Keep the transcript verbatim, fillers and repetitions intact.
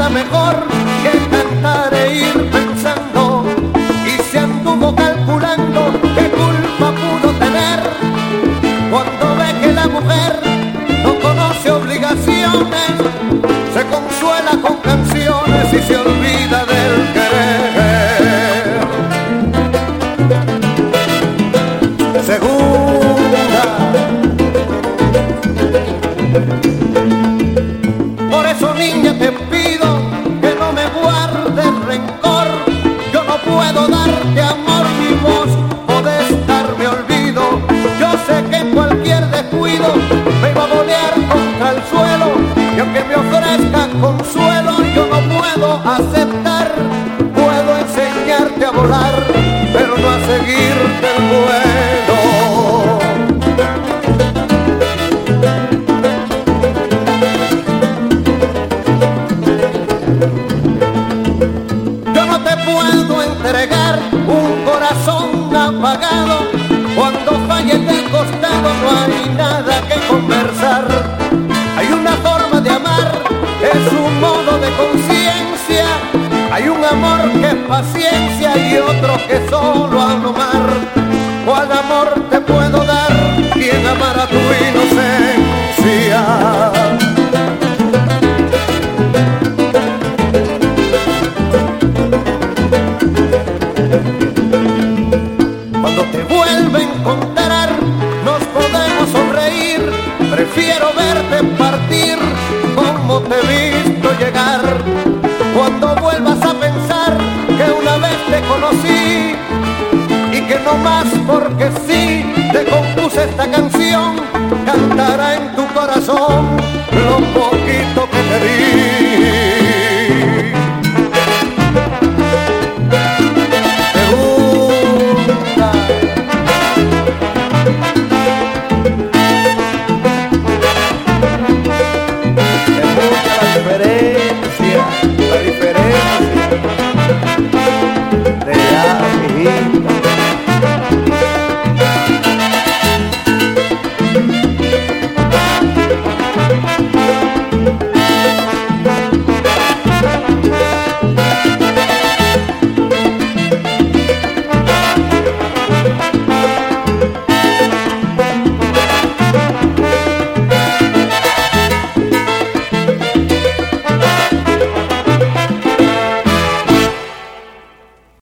nada mejor que cantar e ir pensando, y se anduvo calculando qué culpa pudo tener cuando ve que la mujer no conoce obligaciones, se consuela con canciones y se olvida del querer. Segura, por eso niña te pido que no me guardes rencor, yo no puedo darte amor ni vos podés darme olvido, yo sé que en cualquier descuido me iba a bolear contra el suelo, y aunque me ofrezca consuelo yo no puedo aceptar, puedo enseñarte a volar pero no a seguirte el vuelo. Yo no te puedo entregar un corazón apagado, cuando falle del costado no hay nada que conversar. Hay una forma de amar, es un modo de conciencia, hay un amor que es paciencia y otro que solo a no mar. ¿Cuál amor te puedo dar? ¿Quién amará tu inocencia? Cuando te vuelva a encontrar nos podemos sonreír, prefiero verte partir como te he visto llegar. Cuando vuelvas a pensar que una vez te conocí y que no más porque sí te compuse esta canción, cantará en tu corazón lo poquito que te di. Diferencia, la diferencia.